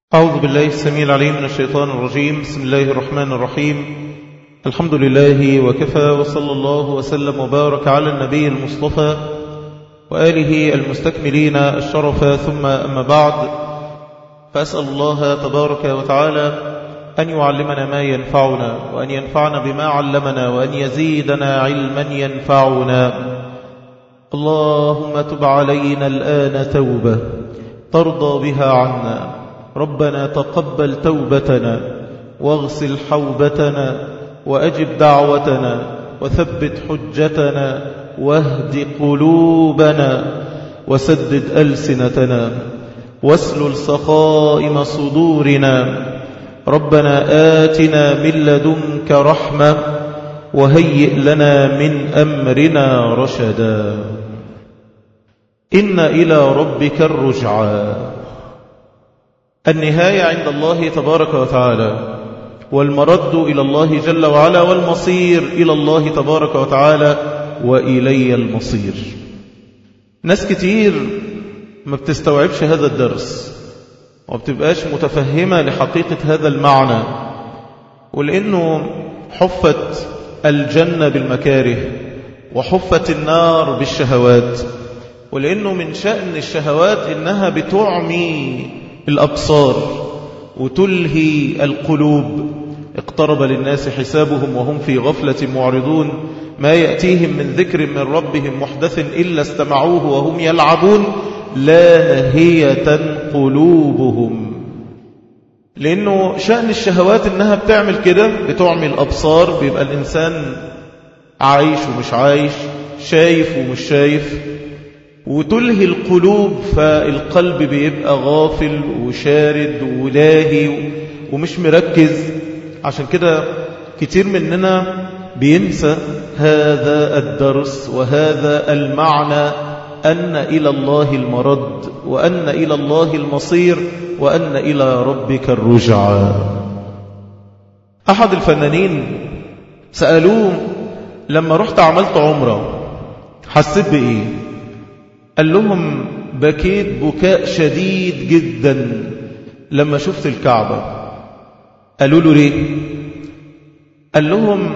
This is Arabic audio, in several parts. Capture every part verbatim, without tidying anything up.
أعوذ بالله السميع العليم من الشيطان الرجيم. بسم الله الرحمن الرحيم. الحمد لله وكفى، وصلى الله وسلم وبارك على النبي المصطفى وآله المستكملين الشرف، ثم أما بعد، فأسأل الله تبارك وتعالى أن يعلمنا ما ينفعنا، وأن ينفعنا بما علمنا، وأن يزيدنا علما ينفعنا. اللهم تب علينا الآن توبة ترضى بها عنا. ربنا تقبل توبتنا واغسل حوبتنا وأجب دعوتنا وثبت حجتنا واهد قلوبنا وسدد ألسنتنا واسلل سخائم صدورنا. ربنا آتنا من لدنك رحمة وهيئ لنا من أمرنا رشدا. إن إلى ربك الرجعى. النهاية عند الله تبارك وتعالى، والمرد إلى الله جل وعلا، والمصير إلى الله تبارك وتعالى، وإلي المصير. ناس كتير ما بتستوعبش هذا الدرس وما بتبقاش متفهمة لحقيقة هذا المعنى، ولأنه حفت الجنة بالمكاره وحفت النار بالشهوات، ولأنه من شأن الشهوات إنها بتعمي الأبصار وتلهي القلوب. اقترب للناس حسابهم وهم في غفلة معرضون. ما يأتيهم من ذكر من ربهم محدث إلا استمعوه وهم يلعبون لاهية قلوبهم. لأنه شأن الشهوات إنها بتعمل كده، بتعمي الأبصار، بيبقى الإنسان عايش ومش عايش، شايف ومش شايف، وتلهي القلوب، فالقلب بيبقى غافل وشارد ولاهي ومش مركز. عشان كده كتير مننا بينسى هذا الدرس وهذا المعنى، أن إلى الله المرد، وأن إلى الله المصير، وأن إلى ربك الرجعى. أحد الفنانين سألوه لما رحت عملت عمرة حسيت بإيه؟ قال لهم بكيت بكاء شديد جدا لما شفت الكعبة. قالوا له ليه؟ قال لهم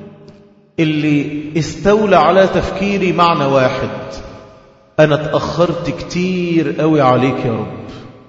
اللي استولى على تفكيري معنى واحد: أنا اتأخرت كتير قوي عليك يا رب،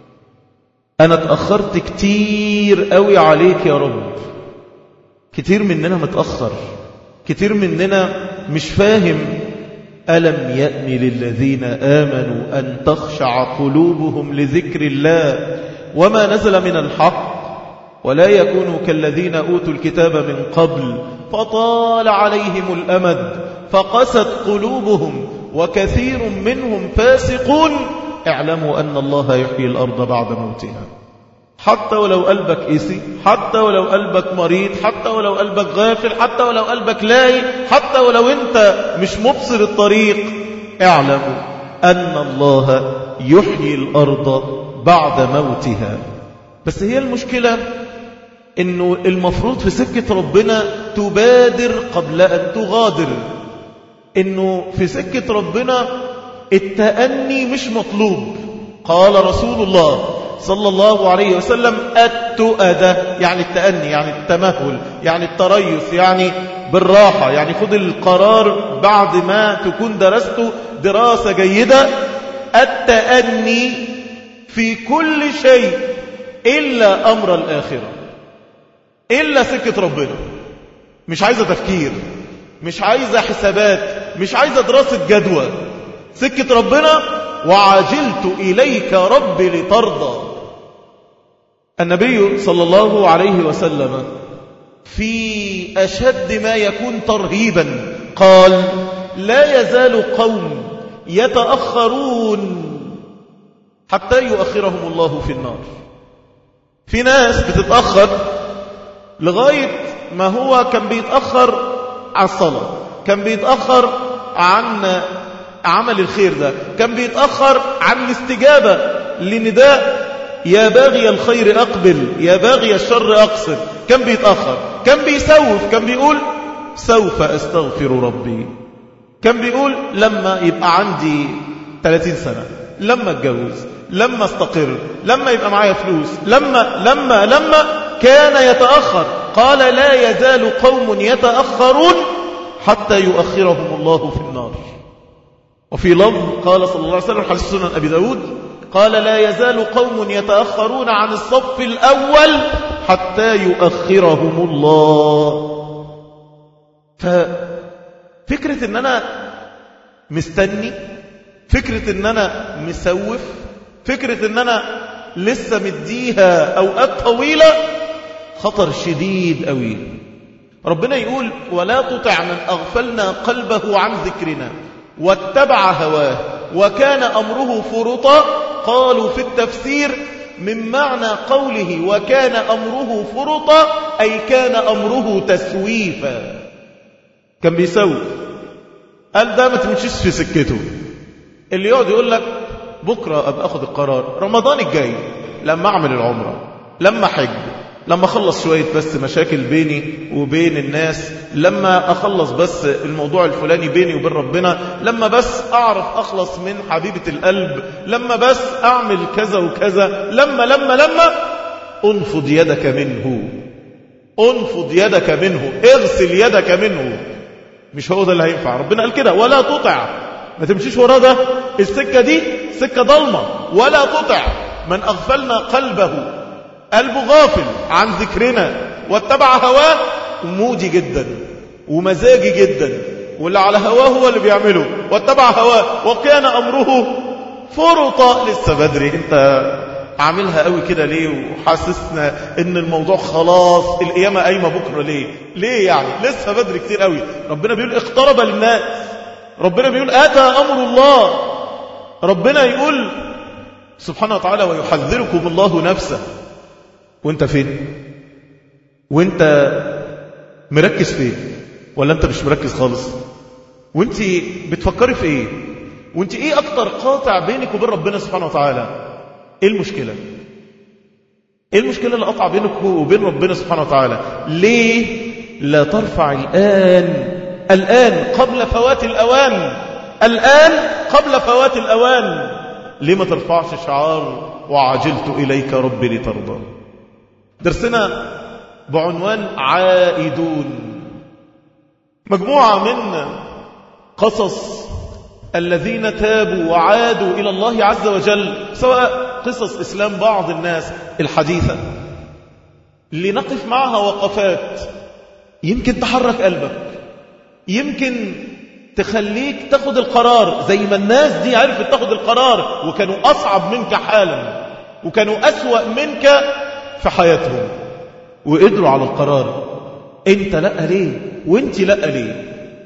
أنا اتأخرت كتير قوي عليك يا رب. كتير مننا متأخر، كتير مننا مش فاهم. ألم يأن للذين آمنوا أن تخشع قلوبهم لذكر الله وما نزل من الحق ولا يكونوا كالذين أوتوا الكتاب من قبل فطال عليهم الأمد فقست قلوبهم وكثير منهم فاسقون. اعلموا أن الله يحيي الأرض بعد موتها. حتى ولو قلبك قسي، حتى ولو قلبك مريض، حتى ولو قلبك غافل، حتى ولو قلبك لاهي، حتى ولو انت مش مبصر الطريق، اعلموا أن الله يحيي الأرض بعد موتها. بس هي المشكلة انه المفروض في سكة ربنا تبادر قبل أن تغادر. انه في سكة ربنا التأني مش مطلوب. قال رسول الله صلى الله عليه وسلم: التؤدة، يعني التأني، يعني التمهل، يعني التريث، يعني بالراحة، يعني خذ القرار بعد ما تكون درسته دراسة جيدة. التأني في كل شيء إلا أمر الآخرة، إلا سكة ربنا. مش عايزة تفكير، مش عايزة حسابات، مش عايزة دراسة جدوى. سكة ربنا: وعجلت إليك رب لترضى. النبي صلى الله عليه وسلم في أشد ما يكون ترهيبا قال: لا يزال قوم يتأخرون حتى يؤخرهم الله في النار. في ناس بتتأخر لغاية ما هو كان بيتأخر عن الصلاة، كان بيتأخر عن عمل الخير، ده كان بيتأخر عن الاستجابة لنداء يا باغي الخير أقبل يا باغي الشر أقصر. كان بيتأخر، كان بيسوف، كان بيقول سوف أستغفر ربي، كان بيقول لما يبقى عندي ثلاثين سنة، لما اتجوز، لما استقر، لما يبقى معايا فلوس، لما لما لما كان يتأخر. قال لا يزال قوم يتأخرون حتى يؤخرهم الله في النار. وفي لفظ قال صلى الله عليه وسلم حديث سنن أبي داود قال لا يزال قوم يتأخرون عن الصف الأول حتى يؤخرهم الله. ففكرة ان انا مستني، فكرة ان انا مسوف، فكرة ان انا لسه مديها اوقات طويلة خطر شديد قوي. ربنا يقول ولا تطع من أغفلنا قلبه عن ذكرنا واتبع هواه وكان أمره فرطا. قالوا في التفسير من معنى قوله وكان أمره فرطا أي كان أمره تسويفا، كان بيسوف. قال ده ما تمشيش في سكته. اللي يقعد يقول لك بكرة أبقى أخذ القرار، رمضان الجاي، لما أعمل العمرة، لما حج، لما أخلص شوية بس مشاكل بيني وبين الناس، لما أخلص بس الموضوع الفلاني بيني وبين ربنا، لما بس أعرف أخلص من حبيبة القلب، لما بس أعمل كذا وكذا، لما لما لما أنفض يدك منه، أنفض يدك منه، اغسل يدك منه. مش هو ده اللي هينفع. ربنا قال كده ولا تطع، ما تمشيش وراه، ده السكة دي سكة ضلمة. ولا تطع من أغفلنا قلبه، قلبه غافل عن ذكرنا واتبع هواه، مودي جدا ومزاجي جدا، واللي على هواه هو اللي بيعمله، واتبع هواه وكان أمره فرطا. لسه بدري، انت عاملها قوي كده ليه وحاسسنا ان الموضوع خلاص القيامة قايمة بكرة ليه؟ ليه يعني؟ لسه بدري كتير قوي. ربنا بيقول اقترب للناس، ربنا بيقول آتى أمر الله، ربنا يقول سبحانه وتعالى ويحذركم الله نفسه. وانت فين؟ وانت مركز فين؟ ولا انت مش مركز خالص؟ وانت بتفكري في ايه؟ وانت ايه اكتر قاطع بينك وبين ربنا سبحانه وتعالى؟ ايه المشكلة؟ ايه المشكلة اللي قطع بينك وبين ربنا سبحانه وتعالى؟ ليه لا ترفع الآن الآن قبل فوات الأوان، الآن قبل فوات الأوان؟ ليه ما ترفعش شعار وعجلت إليك ربي لترضى؟ درسنا بعنوان عائدون، مجموعة من قصص الذين تابوا وعادوا إلى الله عز وجل، سواء قصص إسلام بعض الناس الحديثة، لنقف معها وقفات يمكن تحرك قلبك، يمكن تخليك تاخد القرار زي ما الناس دي عرفت تاخد القرار وكانوا أصعب منك حالا وكانوا أسوأ منك في حياتهم وقدروا على القرار. انت لا ليه وانت لا ليه؟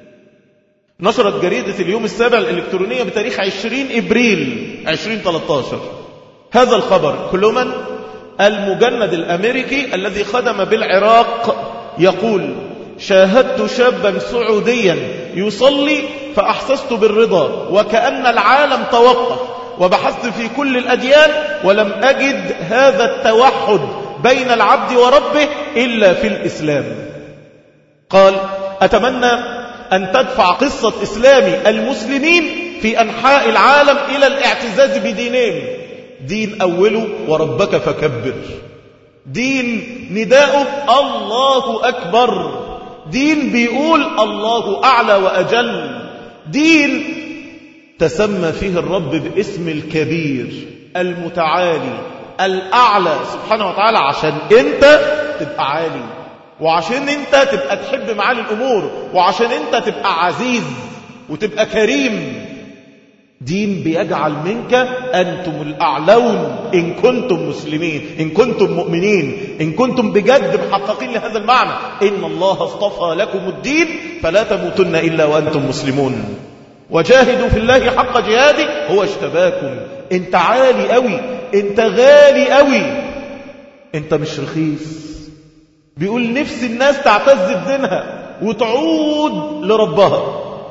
نشرت جريدة اليوم السابع الإلكترونية بتاريخ عشرين إبريل ألفين وثلاثة عشر هذا الخبر. كلومان المجند الأمريكي الذي خدم بالعراق يقول شاهدت شابا سعوديا يصلي فأحسست بالرضا وكأن العالم توقف، وبحثت في كل الأديان ولم أجد هذا التوحد بين العبد وربه إلا في الإسلام. قال أتمنى أن تدفع قصة إسلام المسلمين في أنحاء العالم إلى الاعتزاز بدينين، دين أوله وربك فكبر، دين نداؤه الله أكبر، دين بيقول الله أعلى وأجل، دين تسمى فيه الرب باسم الكبير المتعالي الأعلى سبحانه وتعالى، عشان أنت تبقى عالي، وعشان أنت تبقى تحب معالي الأمور، وعشان أنت تبقى عزيز وتبقى كريم. دين بيجعل منك أنتم الأعلون إن كنتم مسلمين، إن كنتم مؤمنين، إن كنتم بجد محققين لهذا المعنى. إن الله اصطفى لكم الدين فلا تموتن إلا وأنتم مسلمون وجاهدوا في الله حق جهاده هو اجتباكم. انت عالي قوي، انت غالي قوي، انت مش رخيص. بيقول نفس الناس تعتز بدينها وتعود لربها.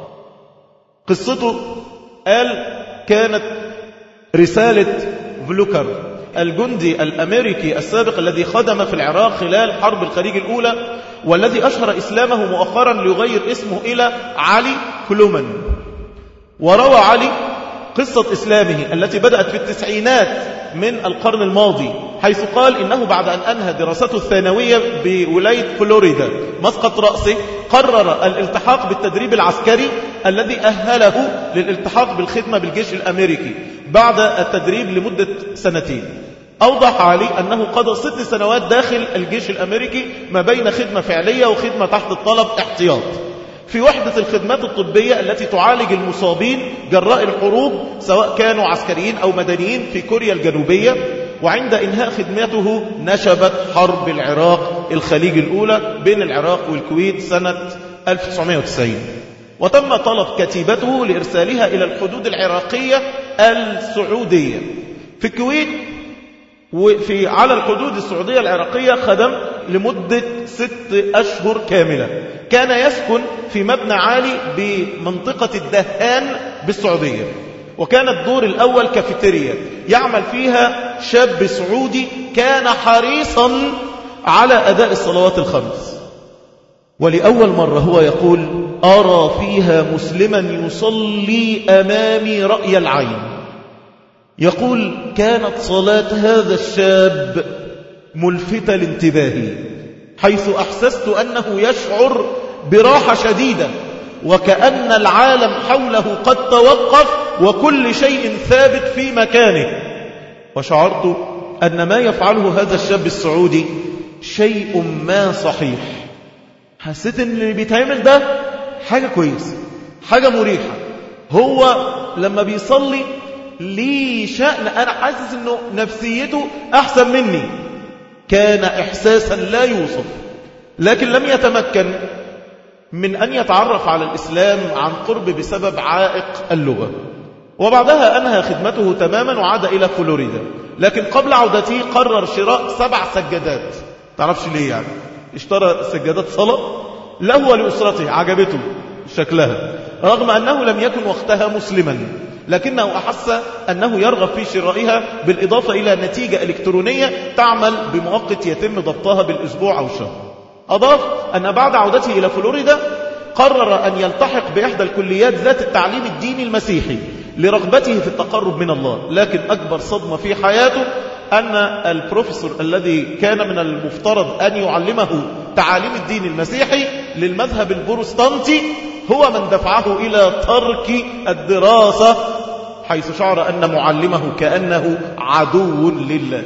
قصته قال كانت رسالة فلوكر الجندي الأمريكي السابق الذي خدم في العراق خلال حرب الخليج الأولى، والذي أشهر إسلامه مؤخرا ليغير اسمه إلى علي كلومان. وروى علي قصة إسلامه التي بدأت في التسعينات من القرن الماضي، حيث قال إنه بعد أن أنهى دراسته الثانوية بولاية فلوريدا مسقط رأسه قرر الالتحاق بالتدريب العسكري الذي أهله للالتحاق بالخدمة بالجيش الأمريكي بعد التدريب لمدة سنتين. أوضح علي أنه قضى ست سنوات داخل الجيش الأمريكي ما بين خدمة فعلية وخدمة تحت الطلب احتياط في وحدة الخدمات الطبية التي تعالج المصابين جراء الحروب سواء كانوا عسكريين أو مدنيين في كوريا الجنوبية. وعند إنهاء خدمته نشبت حرب العراق الخليج الأولى بين العراق والكويت سنة ألف وتسعمائة وتسعين، وتم طلب كتيبته لإرسالها إلى الحدود العراقية السعودية. في الكويت وفي على الحدود السعودية العراقية خدم لمدة ست أشهر كاملة. كان يسكن في مبنى عالي بمنطقة الدهان بالسعودية، وكان الدور الأول كافيتيريا يعمل فيها شاب سعودي كان حريصا على أداء الصلوات الخمس. ولأول مرة هو يقول: أرى فيها مسلما يصلي أمامي رأي العين. يقول: كانت صلاة هذا الشاب ملفتة لانتباهي، حيث أحسست أنه يشعر براحة شديدة وكأن العالم حوله قد توقف وكل شيء ثابت في مكانه. وشعرت أن ما يفعله هذا الشاب السعودي شيء ما صحيح. حسيت أن اللي بيتعمل ده حاجة كويسة، حاجة مريحة. هو لما بيصلي ليه شأن، أنا حاسس أنه نفسيته أحسن مني. كان إحساسا لا يوصف، لكن لم يتمكن من أن يتعرف على الإسلام عن قرب بسبب عائق اللغة. وبعدها أنهى خدمته تماما وعاد إلى فلوريدا، لكن قبل عودته قرر شراء سبع سجادات. تعرفش ليه يعني؟ اشترى سجادات صلاة له ولأسرته، عجبته شكلها رغم أنه لم يكن وقتها مسلما، لكنه أحس أنه يرغب في شرائها، بالإضافة إلى نتيجة إلكترونية تعمل بمؤقت يتم ضبطها بالأسبوع أو الشهر. أضاف أن بعد عودته إلى فلوريدا قرر أن يلتحق بإحدى الكليات ذات التعليم الديني المسيحي لرغبته في التقرب من الله. لكن أكبر صدمة في حياته أن البروفيسور الذي كان من المفترض أن يعلمه تعاليم الدين المسيحي للمذهب البروتستانتي هو من دفعه إلى ترك الدراسة، حيث شعر أن معلمه كأنه عدو لله.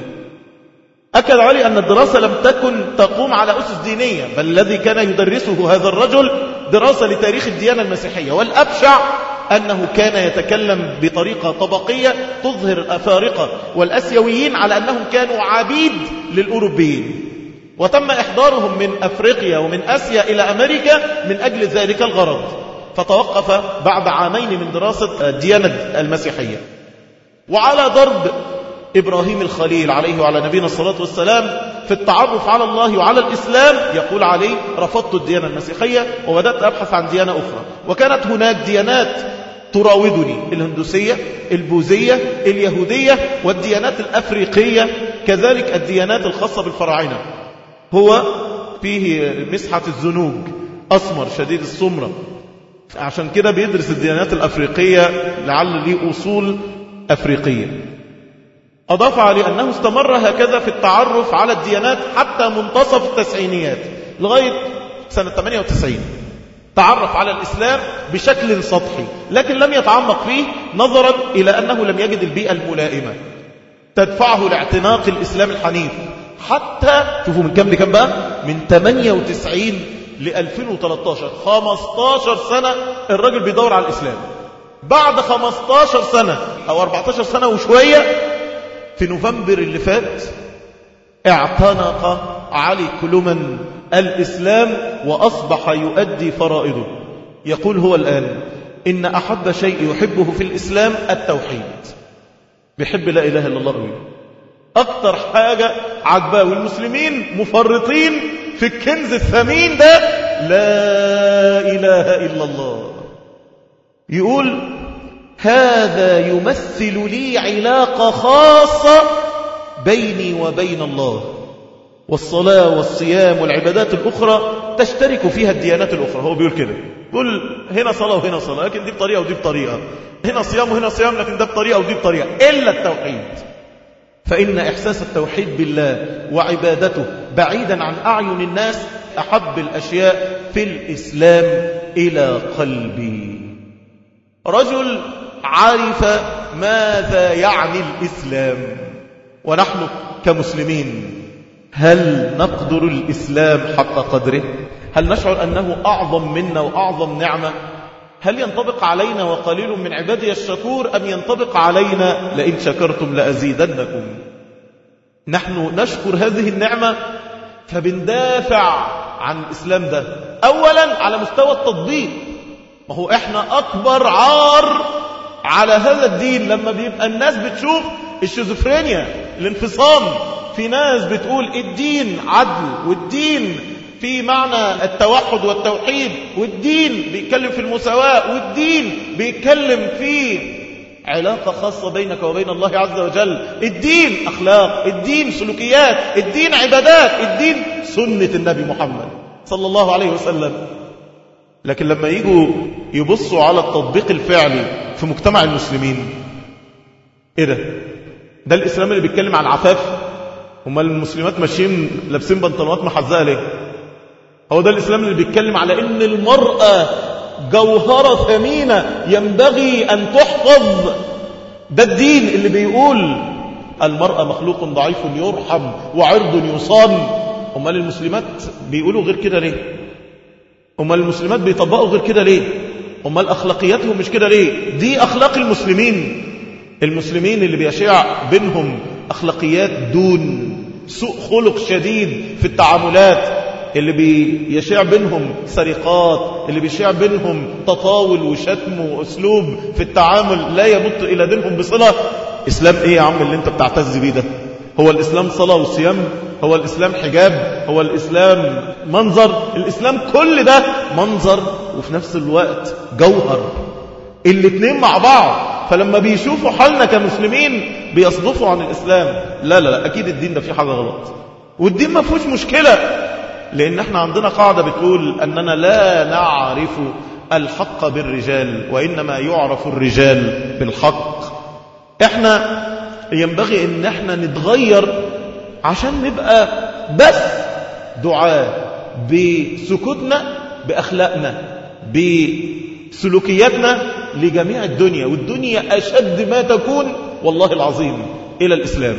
أكد علي أن الدراسة لم تكن تقوم على أسس دينية، بل الذي كان يدرسه هذا الرجل دراسة لتاريخ الديانة المسيحية، والأبشع أنه كان يتكلم بطريقة طبقية تظهر الأفارقة والأسيويين على أنهم كانوا عبيد للأوروبيين. وتم إحضارهم من أفريقيا ومن آسيا إلى أمريكا من أجل ذلك الغرض، فتوقف بعد عامين من دراسة الديانة المسيحية. وعلى ضرب إبراهيم الخليل عليه وعلى نبينا الصلاة والسلام في التعرف على الله وعلى الإسلام، يقول عليه: رفضت الديانة المسيحية وبدأت أبحث عن ديانة أخرى. وكانت هناك ديانات تراودني: الهندوسية، البوذية، اليهودية، والديانات الأفريقية، كذلك الديانات الخاصة بالفراعنة. هو فيه مسحة الزنوج، أسمر شديد السمرة، عشان كده بيدرس الديانات الأفريقية لعل ليه أصول أفريقية. أضاف علي أنه استمر هكذا في التعرف على الديانات حتى منتصف التسعينيات لغاية سنة ثمانية وتسعين. تعرف على الإسلام بشكل سطحي، لكن لم يتعمق فيه نظرا إلى أنه لم يجد البيئة الملائمة تدفعه لاعتناق الإسلام الحنيف. حتى شوفوا من كم لكم بقى، من ثمانية وتسعين ل ألفين وثلاثة عشر، خمسة عشر سنة الرجل بيدور على الإسلام. بعد خمسة عشر سنة أو أربعة عشر سنة وشوية، في نوفمبر اللي فات اعتنق علي كلومان الإسلام وأصبح يؤدي فرائضه. يقول هو الآن: إن أحب شيء يحبه في الإسلام التوحيد. بيحب لا إله إلا الله قوي، أكتر حاجة عجباه. والمسلمين مفرطين في الكنز الثمين ده، لا إله إلا الله. يقول: هذا يمثل لي علاقة خاصة بيني وبين الله، والصلاة والصيام والعبادات الأخرى تشترك فيها الديانات الأخرى. هو بيقول كده، بيقول هنا صلاة وهنا صلاة، لكن دي بطريقة ودي بطريقة. هنا صيام وهنا صيام، لكن ده بطريقة ودي بطريقة، إلا التوحيد. فإن إحساس التوحيد بالله وعبادته بعيدا عن أعين الناس أحب الأشياء في الإسلام إلى قلبي. رجل عرف ماذا يعني الإسلام، ونحن كمسلمين هل نقدر الإسلام حق قدره؟ هل نشعر أنه أعظم منا وأعظم نعمة؟ هل ينطبق علينا وقليل من عبادي الشكور، أم ينطبق علينا لئن شكرتم لأزيدنكم؟ نحن نشكر هذه النعمة فبندافع عن الإسلام ده أولا على مستوى التطبيق. ما هو إحنا أكبر عار على هذا الدين لما بيبقى الناس بتشوف الشيزوفرينيا، الانفصام. في ناس بتقول الدين عدل، والدين في معنى التوحد والتوحيد، والدين بيتكلم في المساواة، والدين بيتكلم في علاقة خاصة بينك وبين الله عز وجل. الدين أخلاق، الدين سلوكيات، الدين عبادات، الدين سنة النبي محمد صلى الله عليه وسلم. لكن لما يجوا يبصوا على التطبيق الفعلي في مجتمع المسلمين، ايه ده؟ ده الإسلام اللي بيتكلم عن العفاف؟ هما المسلمات ماشيين لابسين بنطلونات محزقة ليه؟ هو ده الإسلام اللي بيتكلم على إن المرأة جوهرة ثمينة ينبغي أن تحفظ؟ ده الدين اللي بيقول المرأة مخلوق ضعيف يرحم وعرض يصان. أمال المسلمات بيقولوا غير كده ليه؟ أمال المسلمات بيطبقوا غير كده ليه؟ أمال أخلاقياتهم مش كده ليه؟ دي أخلاق المسلمين. المسلمين اللي بيشيع بينهم أخلاقيات دون، سوء خلق شديد في التعاملات، اللي بيشيع بينهم سرقات، اللي بيشيع بينهم تطاول وشتم وأسلوب في التعامل لا يمت إلى دينهم بصلة. إسلام إيه يا عم اللي أنت بتعتز بيه ده؟ هو الإسلام صلاة وصيام؟ هو الإسلام حجاب؟ هو الإسلام منظر؟ الإسلام كل ده منظر وفي نفس الوقت جوهر، الاتنين مع بعض. فلما بيشوفوا حالنا كمسلمين بيصدفوا عن الإسلام، لا لا لا أكيد الدين ده فيه حاجة غلط، والدين ما فيهوش مشكلة، لأن احنا عندنا قاعدة بتقول أننا لا نعرف الحق بالرجال، وإنما يعرف الرجال بالحق. احنا ينبغي ان احنا نتغير عشان نبقى بس دعاء بسكوتنا، بأخلاقنا، بسلوكياتنا لجميع الدنيا، والدنيا أشد ما تكون والله العظيم إلى الإسلام.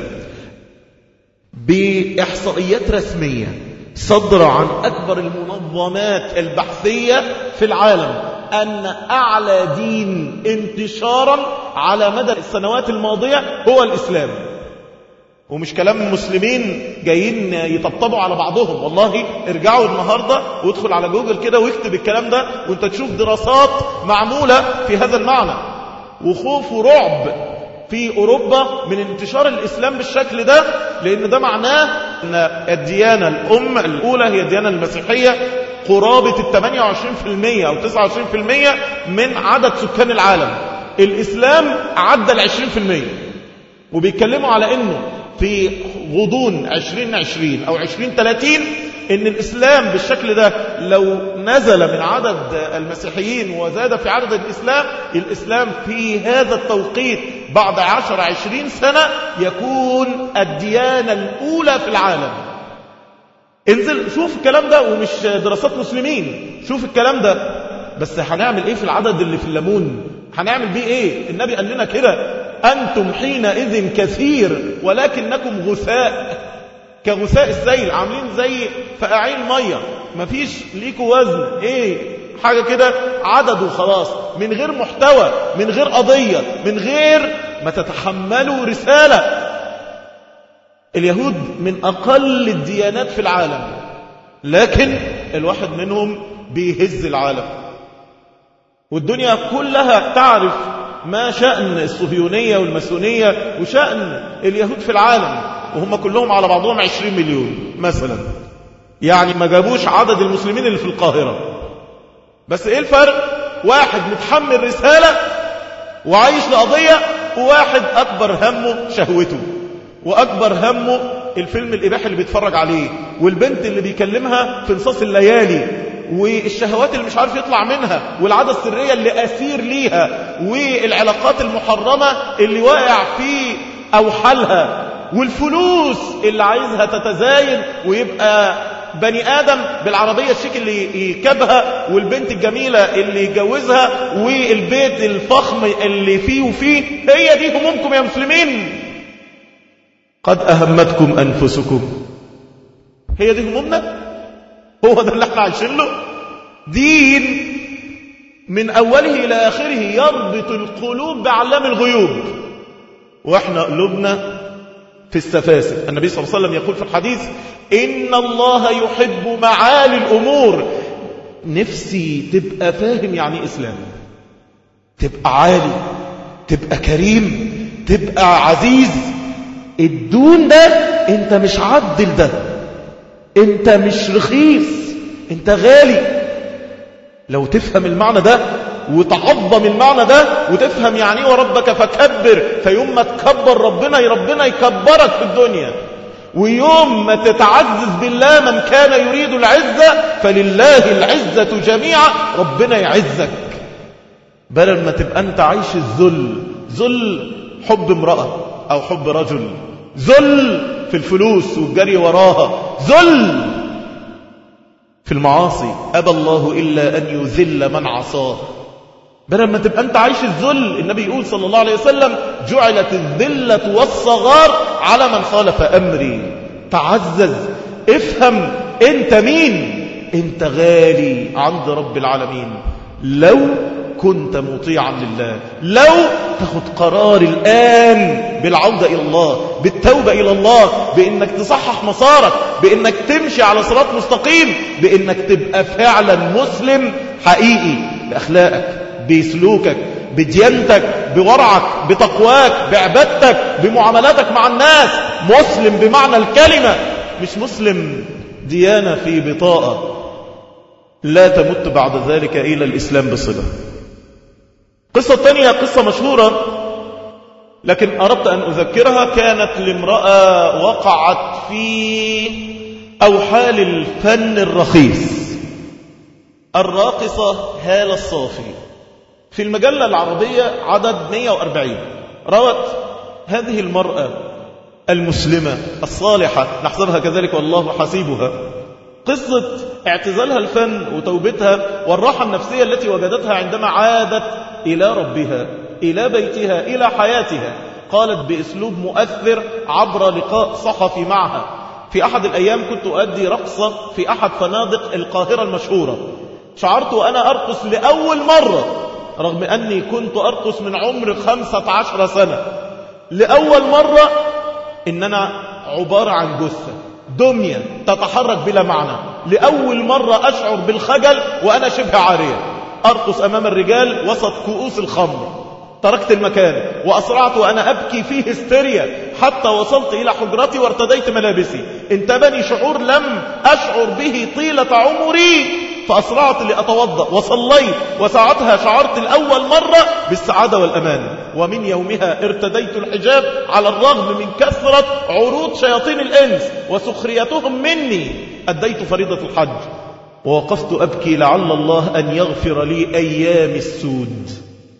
بإحصائيات رسمية صدر عن أكبر المنظمات البحثية في العالم أن أعلى دين انتشارا على مدى السنوات الماضية هو الإسلام. ومش كلام مسلمين جايين يطبطبوا على بعضهم، والله ارجعوا النهاردة وادخل على جوجل كده واكتب الكلام ده وانت تشوف دراسات معمولة في هذا المعنى. وخوف ورعب في أوروبا من انتشار الإسلام بالشكل ده، لأن ده معناه أن الديانة الأم الأولى هي الديانة المسيحية، قرابة الثمانية وعشرين بالمئة أو تسعة وعشرين بالمئة من عدد سكان العالم. الإسلام عدى العشرين بالمئة، وبيتكلموا على أنه في غضون عشرين عشرين أو عشرين ثلاثين إن الإسلام بالشكل ده لو نزل من عدد المسيحيين وزاد في عدد الإسلام، الإسلام في هذا التوقيت بعد عشر عشرين سنة يكون الديانة الأولى في العالم. انزل شوف الكلام ده، ومش دراسات مسلمين، شوف الكلام ده. بس هنعمل ايه في العدد اللي في الليمون؟ هنعمل بيه ايه؟ النبي قال لنا كده: أنتم حينئذ كثير ولكنكم غثاء كغثاء السيل، عاملين زي فقاعين مية، مفيش ليكوا وزن، ايه حاجة كده عدد وخلاص، من غير محتوى، من غير قضية، من غير ما تتحملوا رسالة. اليهود من أقل الديانات في العالم، لكن الواحد منهم بيهز العالم، والدنيا كلها تعرف ما شأن الصهيونية والماسونية وشأن اليهود في العالم، وهم كلهم على بعضهم عشرين مليون مثلا، يعني ما جابوش عدد المسلمين اللي في القاهرة. بس ايه الفرق؟ واحد متحمل رسالة وعايش لقضية، وواحد أكبر همه شهوته، وأكبر همه الفيلم الإباحي اللي بيتفرج عليه، والبنت اللي بيكلمها في نصاص الليالي والشهوات اللي مش عارف يطلع منها، والعادة السرية اللي أسير ليها، والعلاقات المحرمة اللي واقع في أوحالها، والفلوس اللي عايزها تتزاين ويبقى بني آدم بالعربية الشيك اللي يركبها، والبنت الجميلة اللي يتجوزها، والبيت الفخم اللي فيه وفيه. هي دي همومكم يا مسلمين. قد أهمتكم أنفسكم. هي دي همومنا، هو ده اللي احنا عايشين له. دين من أوله إلى آخره يربط القلوب بعلام الغيوب، وإحنا قلوبنا في السفاسف. النبي صلى الله عليه وسلم يقول في الحديث: إن الله يحب معالي الأمور. نفسي تبقى فاهم يعني إسلام، تبقى عالي، تبقى كريم، تبقى عزيز. الدون ده انت مش عدل، ده انت مش رخيص، انت غالي. لو تفهم المعنى ده وتعظم المعنى ده وتفهم يعني وربك فكبر، فيوم ما تكبر ربنا ربنا يكبرك في الدنيا، ويوم ما تتعزز بالله من كان يريد العزة فلله العزة جميعا، ربنا يعزك. بدل ما تبقى انت عايش الذل، ذل حب امرأة او حب رجل، ذل في الفلوس والجري وراها، ذل في المعاصي. أبى الله إلا أن يذل من عصاه. بدل ما تبقى أنت عايش الذل، النبي يقول صلى الله عليه وسلم: جعلت الذلة والصغار على من خالف أمري. تعزز، افهم أنت مين. أنت غالي عند رب العالمين. لو كنت مطيعا لله، لو تاخد قرار الآن بالعودة إلى الله، بالتوبة إلى الله، بأنك تصحح مسارك، بأنك تمشي على صراط مستقيم، بأنك تبقى فعلا مسلم حقيقي، بأخلاقك، بسلوكك، بديانتك، بورعك، بتقواك، بعبادتك، بمعاملاتك مع الناس. مسلم بمعنى الكلمة، مش مسلم ديانة في بطاقة. لا تمت بعد ذلك إلى الإسلام بصلة. قصة تانية، قصة مشهورة لكن أردت أن أذكرها. كانت لامرأة وقعت في أوحال الفن الرخيص، الراقصة هالة الصافي، في المجلة العربية عدد مئة وأربعين. روت هذه المرأة المسلمة الصالحة، نحسبها كذلك والله حسيبها، قصة اعتزالها الفن وتوبتها والراحة النفسية التي وجدتها عندما عادت إلى ربها، إلى بيتها، إلى حياتها. قالت بأسلوب مؤثر عبر لقاء صحفي معها: في أحد الأيام كنت أؤدي رقصة في أحد فنادق القاهرة المشهورة. شعرت وأنا أرقص لأول مرة، رغم أني كنت أرقص من عمر خمسة عشر سنة، لأول مرة إن أنا عبارة عن جثة دمية تتحرك بلا معنى. لأول مرة أشعر بالخجل وأنا شبه عارية أرقص أمام الرجال وسط كؤوس الخمر. تركت المكان وأسرعت وأنا أبكي فيه هستيريا حتى وصلت إلى حجرتي وارتديت ملابسي. انتابني شعور لم أشعر به طيلة عمري، فأسرعت لأتوضأ وصليت، وساعتها شعرت الأول مرة بالسعادة والأمان. ومن يومها ارتديت الحجاب على الرغم من كثرة عروض شياطين الإنس وسخريتهم مني. أديت فريضة الحج ووقفت أبكي لعل الله أن يغفر لي أيام السود.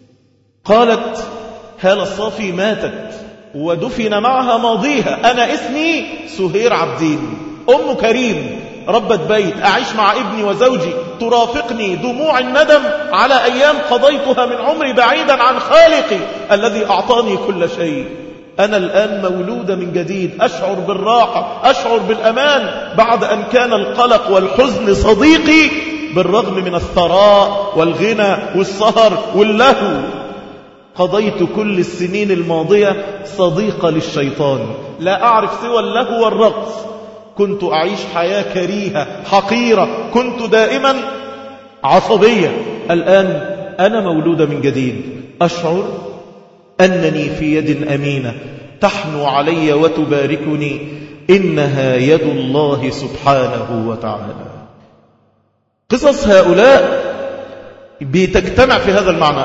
قالت هالة الصافي: ماتت ودفن معها ماضيها. أنا اسمي سهير عبدين، أم كريم، ربة بيت، أعيش مع ابني وزوجي، ترافقني دموع الندم على أيام قضيتها من عمري بعيدا عن خالقي الذي أعطاني كل شيء. أنا الآن مولودة من جديد، أشعر بالراحة، أشعر بالأمان بعد أن كان القلق والحزن صديقي بالرغم من الثراء والغنى والسهر واللهو. قضيت كل السنين الماضية صديقة للشيطان، لا أعرف سوى اللهو والرقص. كنت أعيش حياة كريهة حقيرة، كنت دائما عصبية. الآن أنا مولودة من جديد، أشعر أنني في يد أمينة تحنو علي وتباركني، إنها يد الله سبحانه وتعالى. قصص هؤلاء بتجتمع في هذا المعنى.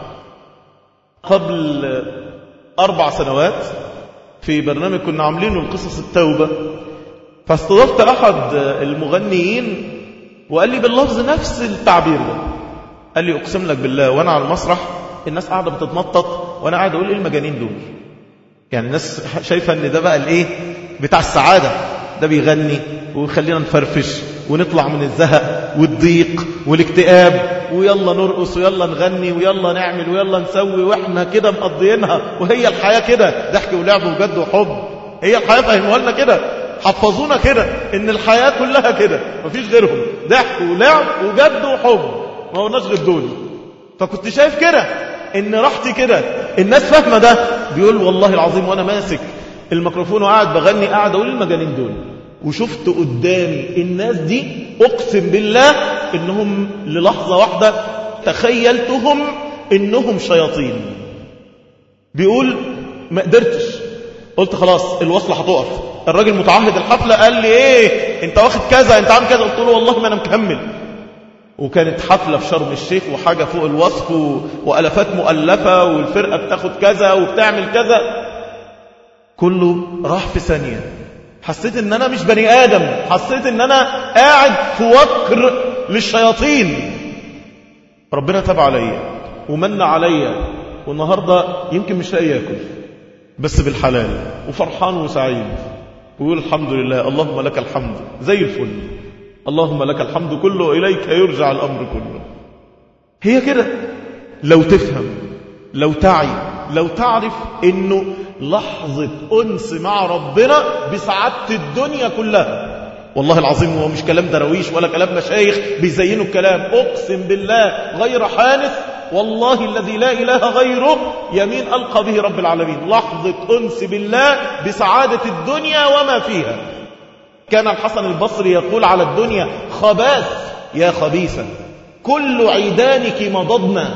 قبل أربع سنوات في برنامج كنا عاملينه القصص التوبة، فاستضفت أحد المغنيين وقال لي باللفظ نفس التعبير ده. قال لي أقسم لك بالله وأنا على المسرح الناس قاعدة بتتنطط وأنا قاعد أقول إيه المجانين دول. يعني الناس شايفة أن ده بقى الإيه بتاع السعادة، ده بيغني ويخلينا نفرفش ونطلع من الزهق والضيق والاكتئاب، ويلا نرقص ويلا نغني ويلا نعمل ويلا نسوي، وإحنا كده مقضيينها. وهي الحياة كده ضحك ولعب وجد وحب. هي الحياة فهموها لنا كده، حفظونا كده ان الحياة كلها كده مفيش غيرهم، ضحك ولعب وجد وحب، ما قلناش غير دول. فكنت شايف كده ان راحتي كده، الناس فاهمه ده. بيقول والله العظيم وانا ماسك الميكروفون وقاعد بغني قاعد اقول المجانين دول، وشفت قدامي الناس دي اقسم بالله انهم للحظه واحده تخيلتهم انهم شياطين. بيقول ما قدرتش، قلت خلاص الوصله هتقف. الراجل متعهد الحفله قال لي ايه انت واخد كذا انت عامل كذا، قلت له والله ما انا مكمل. وكانت حفله في شرم الشيخ وحاجه فوق الوصف والافات مؤلفه والفرقه بتاخد كذا وبتعمل كذا، كله راح في ثانيه. حسيت ان انا مش بني ادم، حسيت ان انا قاعد في وكر للشياطين. ربنا تاب عليا ومن عليا، والنهارده يمكن مش لاقي ياكل بس بالحلال وفرحان وسعيد، ويقول الحمد لله اللهم لك الحمد زي الفل، اللهم لك الحمد كله وإليك يرجع الأمر كله. هي كده لو تفهم، لو تعي، لو تعرف انه لحظة أنس مع ربنا بسعادة الدنيا كلها. والله العظيم هو مش كلام درويش ولا كلام مشايخ بيزينوا الكلام، أقسم بالله غير حانث والله الذي لا إله غيره يمين ألقى به رب العالمين. لحظة أنس بالله بسعادة الدنيا وما فيها. كان الحسن البصري يقول على الدنيا خباث يا خبيثة، كل عيدانك مضضنا.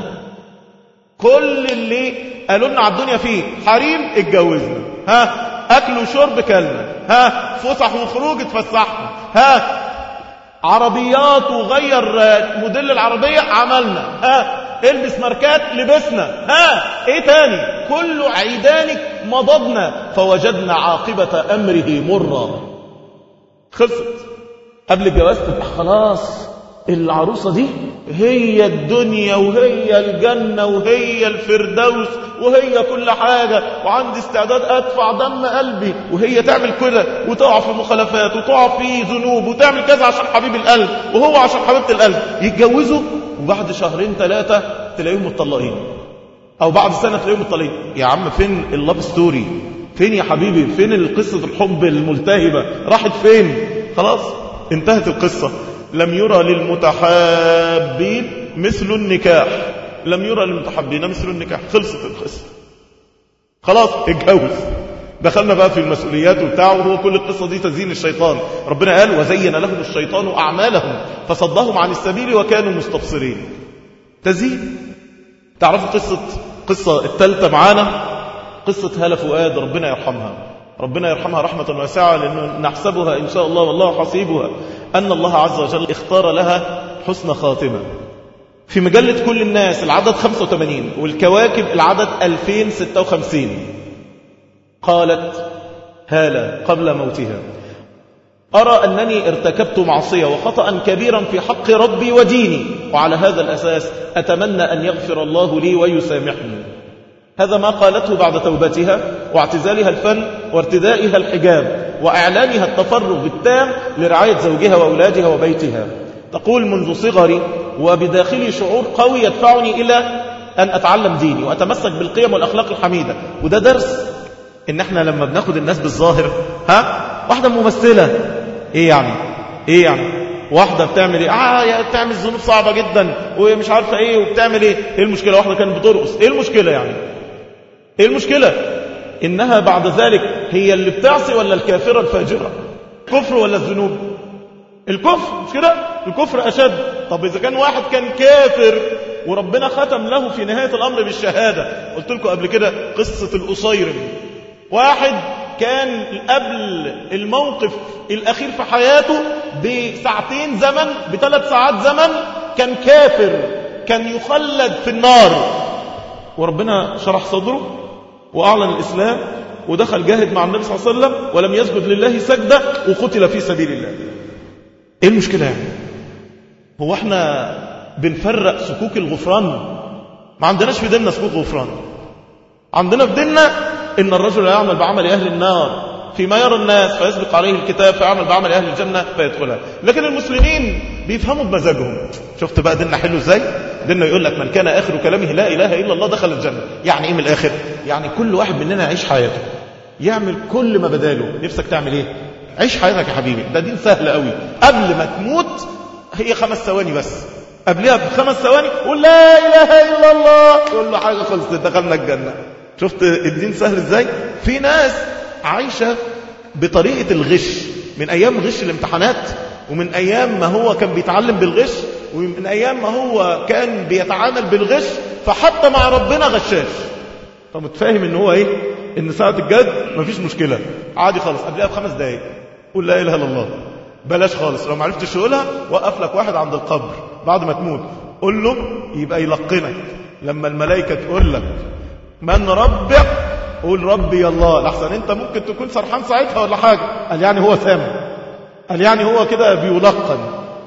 كل اللي قالوا لنا على الدنيا فيه حريم اتجوزنا، ها أكل وشرب كلنا، ها فسح وخروج اتفسحنا، ها عربيات وغير موديل العربية عملنا، ها البس ماركات لبسنا، ها ايه تاني؟ كل عيدانك مضضنا فوجدنا عاقبة أمره مرة. خلصت. قبل الجواز تبقى خلاص العروسة دي هي الدنيا وهي الجنة وهي الفردوس وهي كل حاجة، وعندي استعداد أدفع دم قلبي، وهي تعمل كده وتقع في مخالفات وتقع في ذنوب وتعمل كذا عشان حبيب القلب وهو عشان حبيبة القلب. يتجوزوا وبعد شهرين ثلاثة تلاقيهم متطلقين، أو بعد سنة تلاقيهم متطلقين. يا عم فين اللاف ستوري؟ فين يا حبيبي؟ فين القصة الحب الملتهبة؟ راحت فين؟ خلاص انتهت القصة. لم يرى للمتحابين مثل النكاح، لم يرى للمتحابين مثل النكاح. خلصت القصة خلاص اتجوز. دخلنا بقى في المسؤوليات وبتاع، وهو كل القصة دي تزيين الشيطان. ربنا قال وزين لهم الشيطان أعمالهم فصدهم عن السبيل وكانوا مستبصرين. تزيين. تعرفوا قصة قصة الثالثة معانا قصة هالة فؤاد ربنا يرحمها، ربنا يرحمها رحمة واسعة، لأنه نحسبها إن شاء الله والله حسيبها أن الله عز وجل اختار لها حسن خاتمة. في مجلة كل الناس العدد خمسة وثمانين والكواكب العدد ألفين وستة وخمسين قالت هالة قبل موتها: أرى أنني ارتكبت معصية وخطأ كبيرا في حق ربي وديني، وعلى هذا الأساس أتمنى أن يغفر الله لي ويسامحني. هذا ما قالته بعد توبتها واعتزالها الفن وارتدائها الحجاب وإعلانها التفرغ التام لرعاية زوجها وأولادها وبيتها. تقول: منذ صغري وبداخلي شعور قوي يدفعني إلى أن أتعلم ديني وأتمسك بالقيم والأخلاق الحميدة. وده درس إن احنا لما بناخد الناس بالظاهر، ها واحدة ممثلة إيه يعني إيه يعني واحدة بتعمل إيه؟ آه بتعمل ذنوب صعبة جدا ومش عارفة إيه وبتعمل إيه. إيه المشكلة؟ واحدة كانت بترقص، إيه المشكلة يعني؟ إيه المشكلة؟ إنها بعد ذلك هي اللي بتعصي ولا الكافرة الفاجرة؟ كفر ولا الذنوب؟ الكفر، مش كده؟ الكفر أشد. طب إذا كان واحد كان كافر وربنا ختم له في نهاية الأمر بالشهادة. قلت لكم قبل كده قصة الأصيرم. واحد كان قبل الموقف الأخير في حياته بساعتين زمن، بثلاث ساعات زمن، كان كافر، كان يخلد في النار، وربنا شرح صدره وأعلن الإسلام ودخل جاهد مع النبي صلى الله عليه وسلم ولم يسجد لله سجدة وقتل في سبيل الله. إيه المشكلة يعني؟ هو احنا بنفرق سكوك الغفران؟ ما عندناش في ديننا سكوك غفران. عندنا في ديننا إن الرجل يعمل بعمل أهل النار فيما يرى الناس فيسبق عليه الكتاب فيعمل بعمل أهل الجنة فيدخلها. لكن المسلمين بيفهموا بمزاجهم. شفت بقى ديننا حلو ازاي؟ ديننا يقول لك من كان آخر كلامه لا إله إلا الله دخل الجنة. يعني إيه من الآخر؟ يعني كل واحد مننا يعيش حياته، يعمل كل ما بداله. نفسك تعمل إيه؟ عيش حياتك يا حبيبي. ده دين سهل قوي. قبل ما تموت هي خمس ثواني بس، قبلها بخمس ثواني قول لا إله إلا الله، كل حاجة خلصت، دخلنا الجنة. شفت الدين سهل ازاي؟ في ناس عايشة بطريقة الغش من أيام غش الامتحانات، ومن أيام ما هو كان بيتعلم بالغش، ومن أيام ما هو كان بيتعامل بالغش، فحتى مع ربنا غشاش. فمتفاهم ان هو ايه؟ ان ساعة الجد مفيش مشكلة، عادي خالص. قبلها بخمس دقايق قول لا إله إلا الله. بلاش خالص، لو ما عرفتش تقولها وقف لك واحد عند القبر بعد ما تموت قول له يبقى يلقنك. لما الملائكة تقول لك من ربك قول ربي الله، لحسن انت ممكن تكون سرحان ساعتها ولا حاجة. قال يعني هو سامع، قال يعني هو كده بيلقن.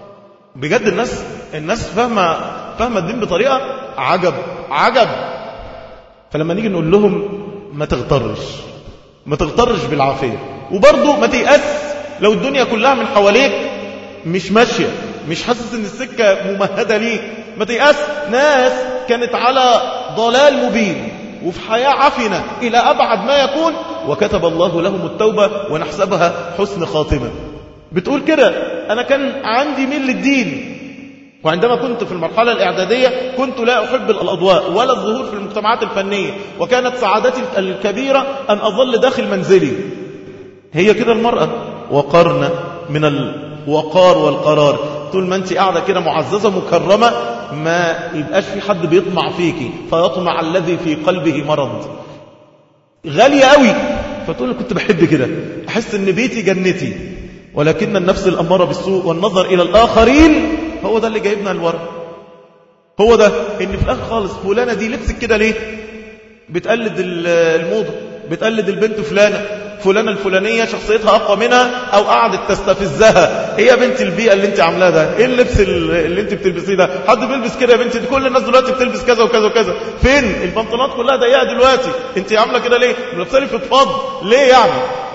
بجد الناس الناس فاهمة فاهمة الدين بطريقة عجب عجب. فلما نيجي نقول لهم ما تغترش، ما تغترش بالعافية، وبرضه ما تيأس لو الدنيا كلها من حواليك مش ماشية، مش حاسس ان السكة ممهدة ليك. ما تيأس. ناس كانت على ضلال مبين وفي حياة عفنة إلى أبعد ما يكون، وكتب الله لهم التوبة ونحسبها حسن خاتمة. بتقول كده أنا كان عندي ميل للدين، وعندما كنت في المرحلة الإعدادية كنت لا أحب الأضواء ولا الظهور في المجتمعات الفنية، وكانت سعادتي الكبيرة أن أظل داخل منزلي. هي كده المرأة وقرن من الوقار والقرار. طول ما أنت قاعدة كده معززة مكرمة ما يبقاش في حد بيطمع فيكي، فيطمع الذي في قلبه مرض. غالية قوي. فتقول كنت بحب كده، أحس أن بيتي جنتي. ولكن النفس الأمارة بالسوء والنظر إلى الآخرين هو ده اللي جايبنا الورق. هو ده إن في الآخر خالص فلانة دي لبسك كده ليه؟ بتقلد الموضة، بتقلد البنت فلانة فلانة الفلانية شخصيتها أقوى منها، أو قعدت تستفزها. هي بنت البيئة اللي انت عاملاه ده، ايه اللبس اللي انت بتلبسيه ده؟ حد بيلبس كده يا بنتي؟ كل الناس دلوقتي بتلبس كذا وكذا وكذا. فين البنطلونات كلها ضيقة دلوقتي؟ انت عاملة كده ليه؟ ملبسالي في فض ليه يعني؟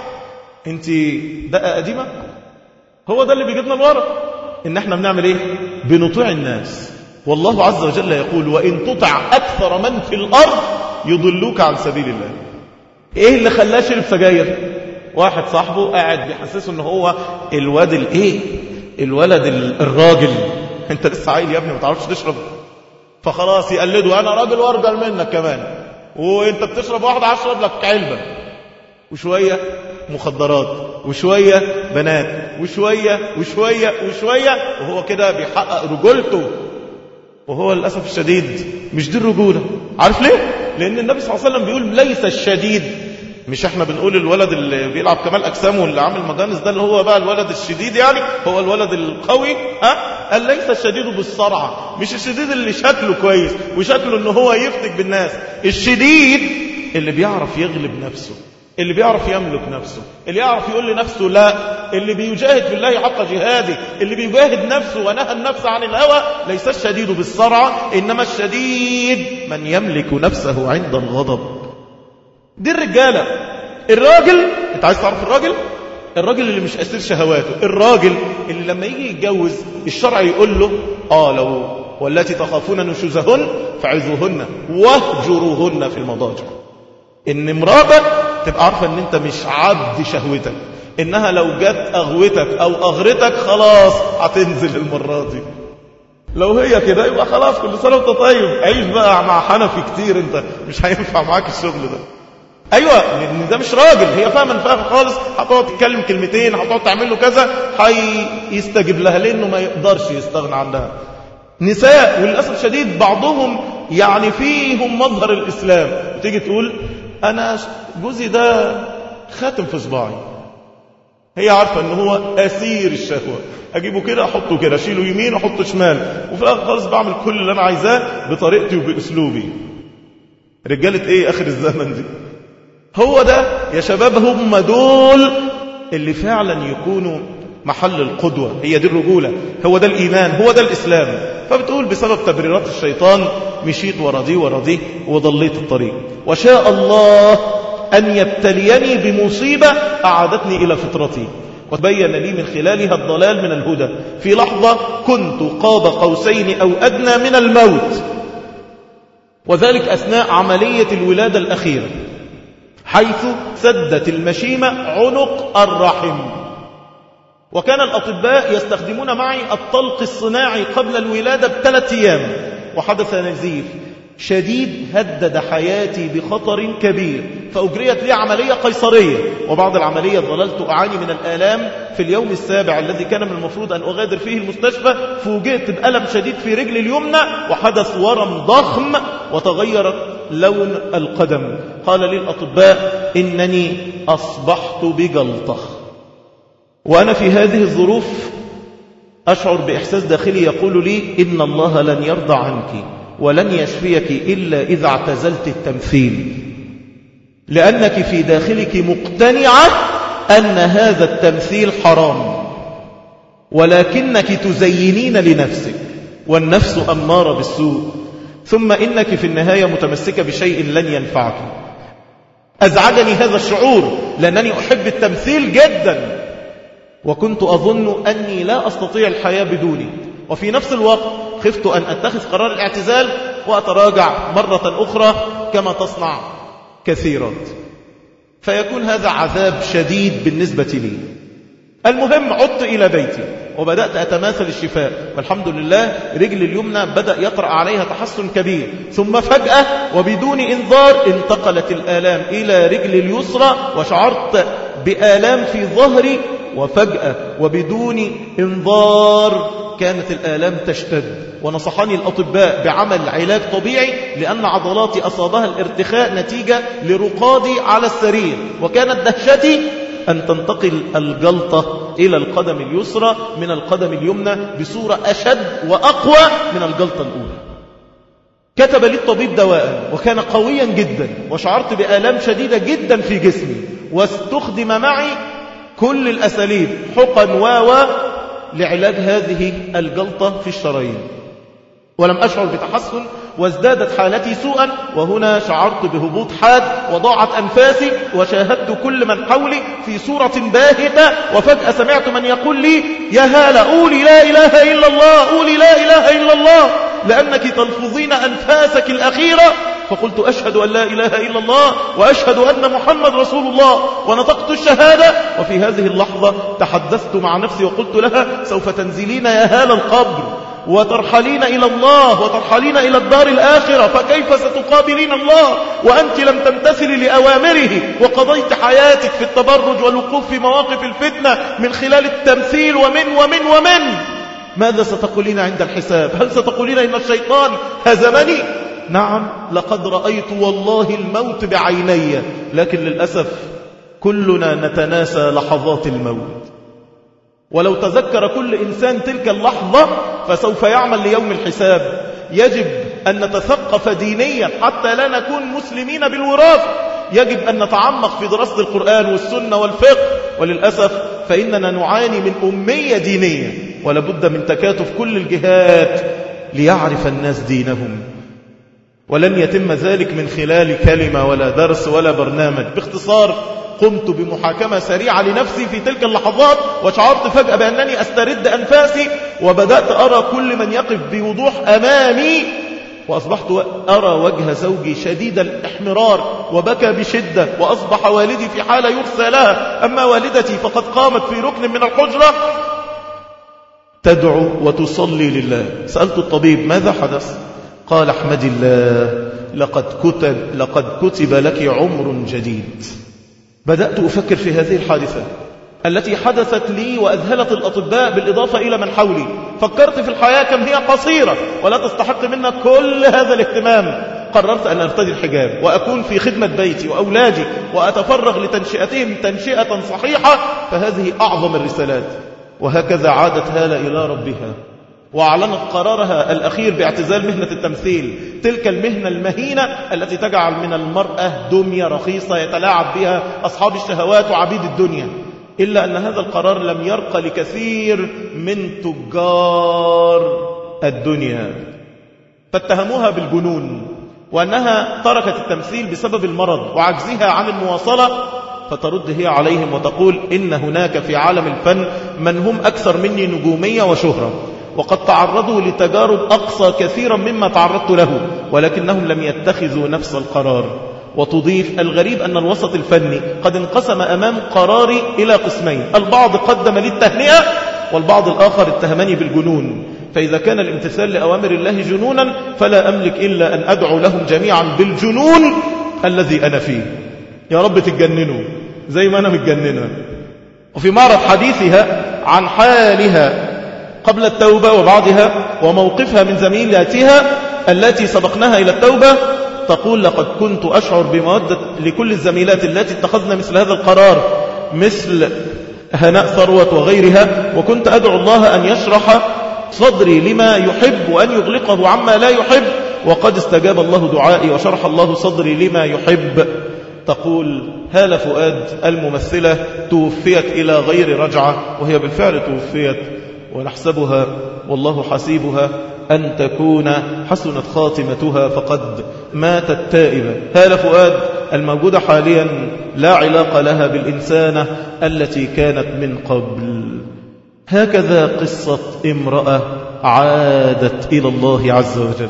انت دقة قديمة. هو ده اللي بيجيبنا الورا، ان احنا بنعمل ايه؟ بنطيع الناس. والله عز وجل يقول وإن تطع أكثر من في الأرض يضلوك عن سبيل الله. ايه اللي خلاه يشرب سجاير؟ واحد صاحبه قاعد بيحسسه ان هو الواد الايه الولد الراجل. انت لسه عيل يا ابني ما تعرفش تشرب؟ فخلاص يقلده، انا راجل وارجل منك كمان، وانت بتشرب واحد هشرب لك علبه. وشويه مخدرات، وشويه بنات، وشويه وشويه وشويه، وهو كده بيحقق رجولته. وهو للأسف الشديد مش دي الرجولة. عارف ليه؟ لأن النبي صلى الله عليه وسلم بيقول ليس الشديد، مش احنا بنقول الولد اللي بيلعب كمال أجسامه واللي عامل مجانس ده اللي هو بقى الولد الشديد، يعني هو الولد القوي. ها؟ قال ليس الشديد بالصرعة، مش الشديد اللي شكله كويس وشكله ان هو يفتك بالناس. الشديد اللي بيعرف يغلب نفسه، اللي بيعرف يملك نفسه، اللي يعرف يقول لنفسه لا، اللي بيجاهد في الله حق جهاده، اللي بيجاهد نفسه ونهى النفس عن الهوى. ليس الشديد بالصرعة، إنما الشديد من يملك نفسه عند الغضب. دي الرجالة. الراجل، انت عايز تعرف الراجل؟ الراجل اللي مش أسير شهواته، الراجل اللي لما يجي يتجوز الشرع يقول له آه لو والتي تخافون نشوزهن فعظوهن واهجروهن في المضاجع. ان مراتك تبقى عارفة ان انت مش عبد شهوتك، انها لو جت اغوتك او اغرتك خلاص هتنزل المرة دي. لو هي كده يبقى خلاص كل سنة وانت طيب، عيش بقى مع حنفي كتير، انت مش هينفع معاك الشغل ده. ايوه، لان ده مش راجل. هي فاهمه فاهم خالص، هتقعد تتكلم كلمتين، هتقعد تعمل له كذا، هيستجيب لها لانه ما يقدرش يستغنى عنها. نساء وللاسف شديد بعضهم يعني فيهم مظهر الاسلام، وتيجي تقول انا جوزي ده خاتم في صباعي. هي عارفه ان هو اسير الشهوه، اجيبه كده احطه كده، اشيله يمين احطه شمال، وفي الاخر خالص بعمل كل اللي انا عايزاه بطريقتي وباسلوبي. رجاله ايه اخر الزمن دي؟ هو ده يا شباب، هم دول اللي فعلا يكونوا محل القدوة، هي دي الرجولة، هو ده الإيمان، هو ده الإسلام. فبتقول بسبب تبريرات الشيطان مشيت ورا دي ورا دي وضليت الطريق، وشاء الله أن يبتليني بمصيبة أعادتني إلى فطرتي وتبين لي من خلالها الضلال من الهدى. في لحظة كنت قاب قوسين أو أدنى من الموت، وذلك أثناء عملية الولادة الأخيرة، حيث سدت المشيمة عنق الرحم. وكان الأطباء يستخدمون معي الطلق الصناعي قبل الولادة بثلاث أيام، وحدث نزيف شديد هدد حياتي بخطر كبير، فأجريت لي عملية قيصرية. وبعد العملية ظللت أعاني من الآلام. في اليوم السابع الذي كان من المفروض أن أغادر فيه المستشفى فوجئت بألم شديد في رجلي اليمنى، وحدث ورم ضخم وتغير لون القدم. قال لي الأطباء إنني أصبحت بجلطة. وأنا في هذه الظروف أشعر بإحساس داخلي يقول لي إن الله لن يرضى عنك ولن يشفيك إلا إذا اعتزلت التمثيل، لأنك في داخلك مقتنعة أن هذا التمثيل حرام، ولكنك تزينين لنفسك، والنفس أمارة بالسوء، ثم إنك في النهاية متمسكة بشيء لن ينفعك. أزعجني هذا الشعور لأنني أحب التمثيل جدا، وكنت أظن أني لا أستطيع الحياة بدوني. وفي نفس الوقت خفت أن أتخذ قرار الاعتزال وأتراجع مرة أخرى كما تصنع كثيرات، فيكون هذا عذاب شديد بالنسبة لي. المهم عدت إلى بيتي وبدأت أتماثل الشفاء، والحمد لله رجل اليمنى بدأ يطرأ عليها تحسن كبير. ثم فجأة وبدون إنذار انتقلت الآلام إلى رجل اليسرى، وشعرت بآلام في ظهري، وفجأة وبدون إنذار كانت الآلام تشتد. ونصحني الأطباء بعمل علاج طبيعي لأن عضلاتي أصابها الارتخاء نتيجة لرقادي على السرير، وكانت دهشتي أن تنتقل الجلطة إلى القدم اليسرى من القدم اليمنى بصورة أشد وأقوى من الجلطة الأولى. كتب لي الطبيب دواء وكان قويا جدا، وشعرت بآلام شديدة جدا في جسمي، واستخدم معي كل الأساليب حقن واوا لعلاج هذه الجلطة في الشرايين، ولم أشعر بتحسن، وازدادت حالتي سوءا. وهنا شعرت بهبوط حاد وضاعت أنفاسي، وشاهدت كل من حولي في صورة باهتة. وفجأة سمعت من يقول لي يا هالة قولي لا إله إلا الله، قولي لا إله إلا الله، لأنك تلفظين أنفاسك الأخيرة. فقلت أشهد أن لا إله إلا الله وأشهد أن محمد رسول الله، ونطقت الشهادة. وفي هذه اللحظة تحدثت مع نفسي وقلت لها سوف تنزلين يا هال القبر وترحلين إلى الله وترحلين إلى الدار الآخرة، فكيف ستقابلين الله وأنت لم تمتثلي لأوامره، وقضيت حياتك في التبرج والوقوف في مواقف الفتنة من خلال التمثيل ومن ومن ومن ماذا ستقولين عند الحساب؟ هل ستقولين إن الشيطان هزمني؟ نعم، لقد رأيت والله الموت بعيني، لكن للأسف كلنا نتناسى لحظات الموت. ولو تذكر كل إنسان تلك اللحظة فسوف يعمل ليوم الحساب. يجب أن نتثقف دينيا حتى لا نكون مسلمين بالوراثة. يجب أن نتعمق في دراسة القرآن والسنة والفقه، وللأسف فإننا نعاني من أمية دينية، ولابد من تكاتف كل الجهات ليعرف الناس دينهم، ولن يتم ذلك من خلال كلمة ولا درس ولا برنامج. باختصار قمت بمحاكمة سريعة لنفسي في تلك اللحظات، وشعرت فجأة بأنني أسترد أنفاسي، وبدأت أرى كل من يقف بوضوح أمامي، وأصبحت أرى وجه زوجي شديد الاحمرار وبكى بشدة، وأصبح والدي في حالة يرثى لها، أما والدتي فقد قامت في ركن من الحجرة تدعو وتصلي لله. سألت الطبيب ماذا حدث؟ قال احمد الله، لقد كتب, لقد كتب لك عمر جديد. بدأت أفكر في هذه الحادثة التي حدثت لي وأذهلت الأطباء بالإضافة إلى من حولي. فكرت في الحياة كم هي قصيرة ولا تستحق منا كل هذا الاهتمام. قررت أن أرتدي الحجاب وأكون في خدمة بيتي وأولادي وأتفرغ لتنشئتهم تنشئة صحيحة، فهذه أعظم الرسالات. وهكذا عادت هالة إلى ربها وأعلنت قرارها الأخير باعتزال مهنة التمثيل، تلك المهنة المهينة التي تجعل من المرأة دمية رخيصة يتلاعب بها أصحاب الشهوات وعبيد الدنيا. إلا أن هذا القرار لم يرقى لكثير من تجار الدنيا، فاتهموها بالجنون وأنها تركت التمثيل بسبب المرض وعجزها عن المواصلة، فترد هي عليهم وتقول إن هناك في عالم الفن من هم أكثر مني نجومية وشهرة، وقد تعرضوا لتجارب أقصى كثيرا مما تعرضت له، ولكنهم لم يتخذوا نفس القرار. وتضيف: الغريب أن الوسط الفني قد انقسم أمام قراري إلى قسمين، البعض قدم لي التهنئة والبعض الآخر اتهمني بالجنون، فإذا كان الامتثال لأوامر الله جنونا فلا أملك إلا أن أدعو لهم جميعا بالجنون الذي أنا فيه. يا رب تتجننوا زي ما أنا متجننة. وفي معرض حديثها عن حالها قبل التوبة وبعدها وموقفها من زميلاتها التي سبقناها إلى التوبة، تقول: لقد كنت أشعر بمودة لكل الزميلات التي اتخذن مثل هذا القرار، مثل هناء ثروت وغيرها، وكنت أدعو الله أن يشرح صدري لما يحب وأن يغلقه عما لا يحب، وقد استجاب الله دعائي وشرح الله صدري لما يحب. تقول هالة فؤاد الممثلة توفيت إلى غير رجعة، وهي بالفعل توفيت، ونحسبها والله حسيبها أن تكون حسنت خاتمتها فقد ماتت تائبة. هالة فؤاد الموجودة حاليا لا علاقة لها بالإنسانة التي كانت من قبل. هكذا قصة امرأة عادت إلى الله عز وجل،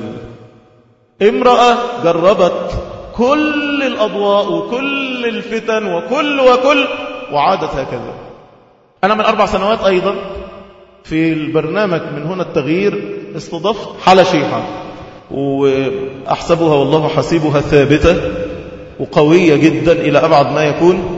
امرأة جربت كل الأضواء وكل الفتن وكل وكل وعادت هكذا. أنا من أربع سنوات أيضا في البرنامج من هنا التغيير استضفت حالة شيحة، وأحسبها والله حسيبها ثابتة وقوية جدا إلى أبعد ما يكون.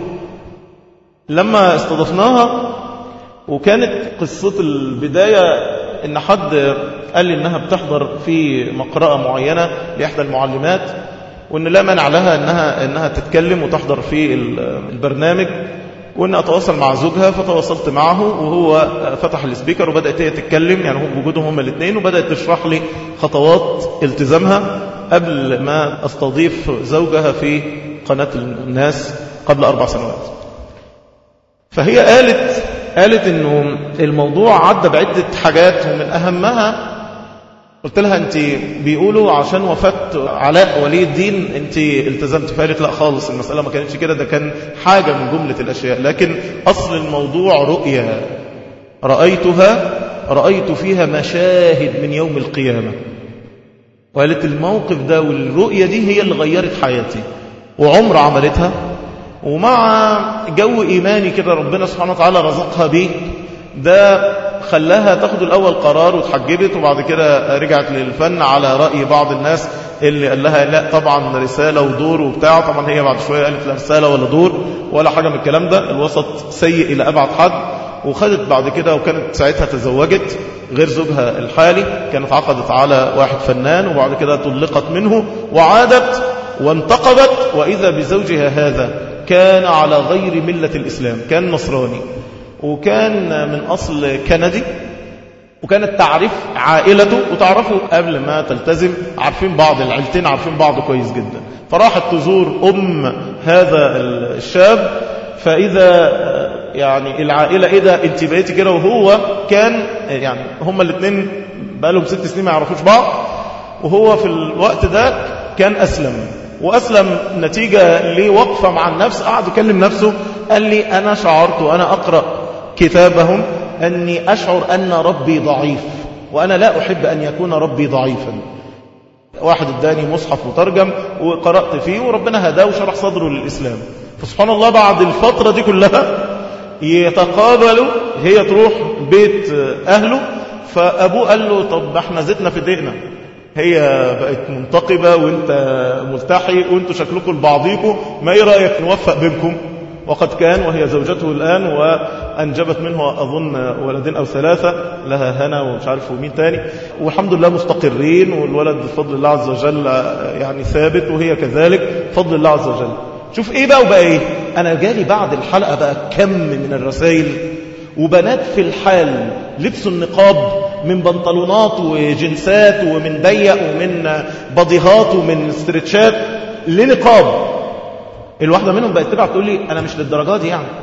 لما استضفناها وكانت قصة البداية إن حد قال لي إنها بتحضر في مقرأة معينة لإحدى المعلمات، وإن لا منع لها إنها, إنها تتكلم وتحضر في البرنامج، وإن أتواصل مع زوجها. فتواصلت معه وهو فتح السبيكر وبدأت هي تتكلم، يعني هم بوجودهم هم الاثنين، وبدأت تشرح لي خطوات التزامها قبل ما أستضيف زوجها في قناة الناس قبل أربع سنوات. فهي قالت قالت إنه الموضوع عدى بعدة حاجات، ومن أهمها قلت لها: أنت بيقولوا عشان وفاة علاء ولي الدين أنت التزمت؟ فقالت: لا خالص، المسألة ما كانتش كده، ده كان حاجة من جملة الأشياء، لكن أصل الموضوع رؤية رأيتها رأيت فيها مشاهد من يوم القيامة. وقالت الموقف ده والرؤية دي هي اللي غيرت حياتي، وعمر عملتها، ومع جو إيماني كده ربنا سبحانه وتعالى رزقها به، ده خلاها تاخد الأول قرار وتحجبت، وبعد كده رجعت للفن على رأي بعض الناس اللي قال لها لا طبعا رسالة ودور وبتاع. طبعا هي بعد شوية قالت لا رسالة ولا دور ولا حاجة من الكلام ده، الوسط سيء إلى أبعد حد. وخدت بعد كده، وكانت ساعتها تزوجت غير زوجها الحالي، كانت عقدت على واحد فنان، وبعد كده طلقت منه وعادت وانتقبت، وإذا بزوجها هذا كان على غير ملة الإسلام، كان نصراني وكان من أصل كندي، وكانت تعرف عائلته وتعرفه قبل ما تلتزم، عارفين بعض، العيلتين عارفين بعض كويس جدا. فراحت تزور أم هذا الشاب، فإذا يعني العائلة إيه ده أنت بقيتي كده، وهو كان يعني هما الاثنين بقالهم ست سنين ما يعرفوش بعض، وهو في الوقت ده كان أسلم، وأسلم نتيجة لوقفة مع النفس، قعد يكلم نفسه، قال لي أنا شعرت وأنا أقرأ كتابهم أني أشعر أن ربي ضعيف، وأنا لا أحب أن يكون ربي ضعيفا. واحد اداني مصحف مترجم وقرأت فيه، وربنا هداه وشرح صدره للإسلام. فسبحان الله بعد الفترة دي كلها يتقابلوا، هي تروح بيت أهله، فأبوه قال له طب احنا زدنا في دقنا، هي بقت منتقبة وانت ملتحي وانتوا شكلكم لبعضيكم، ما ايه رأيك نوفق بينكم؟ وقد كان، وهي زوجته الآن، وأنجبت منه أظن ولدين أو ثلاثة، لها هنا ومش عارف ومين تاني، والحمد لله مستقرين، والولد بفضل الله عز وجل يعني ثابت، وهي كذلك بفضل الله عز وجل. شوف ايه بقى وبقى ايه. انا جالي بعد الحلقة بقى كم من الرسائل، وبنات في الحال لبسوا النقاب من بنطلونات وجنسات ومن ضيق ومن بضيهات ومن استرتشات لنقاب. الواحدة منهم بقت تبع تقول لي أنا مش للدرجات دي، يعني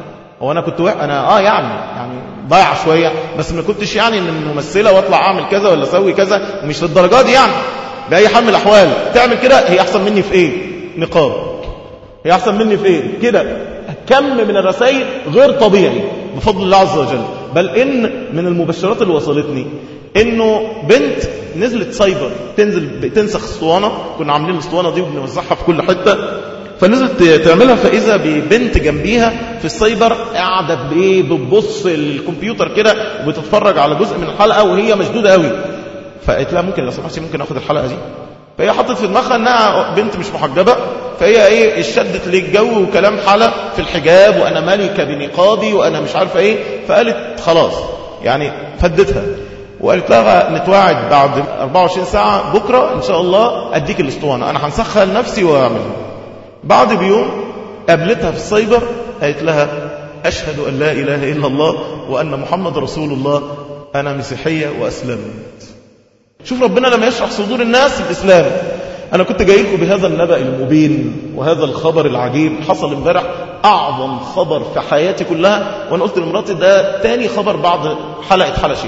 هو انا كنت وق... انا اه يعني يعني ضايع شويه، بس ما كنتش يعني ان الممثله واطلع اعمل كذا ولا اسوي كذا، ومش للدرجه دي يعني. باي حال من الاحوال تعمل كده، هي احسن مني في ايه؟ نقاب. هي احسن مني في ايه؟ كده كم من الرسائل غير طبيعي بفضل الله عز وجل. بل ان من المبشرات اللي وصلتني انه بنت نزلت سايبر تنزل تنسخ اسطوانه، كنا عاملين الاسطوانه دي وبنوزعها في كل حته، فنزلت تعملها، فاذا ببنت جنبيها في السايبر قاعده بايه بتبص الكمبيوتر كده وبتتفرج على جزء من الحلقه وهي مشدوده قوي. فقالت لها ممكن لو سمحتي ممكن اخد الحلقه دي؟ فهي حطت في دماغها انها بنت مش محجبه، فهي ايه اشتدت للجو وكلام حلا في الحجاب وانا مالكه بنقابي وانا مش عارفه ايه، فقالت خلاص يعني فدتها وقالت لها نتواعد بعد أربعة وعشرين ساعه بكره ان شاء الله اديك الاسطوانه، انا هنسخها لنفسي واعملها. بعد بيوم قابلتها في السايبر قالت لها اشهد ان لا اله الا الله وان محمد رسول الله، انا مسيحيه واسلمت. شوف ربنا لما يشرح صدور الناس الإسلام. أنا كنت جاي لكم بهذا النبأ المبين وهذا الخبر العجيب، حصل امبارح أعظم خبر في حياتي كلها، وأنا قلت لمراتي ده تاني خبر بعد حلقة حلشي.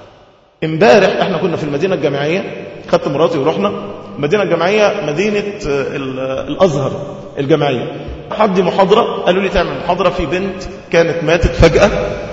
امبارح احنا كنا في المدينة الجامعية، خدت مراتي ورحنا المدينة الجامعية، مدينة الأزهر الجامعية. حد محاضرة قالوا لي تعمل محاضرة في بنت كانت ماتت فجأة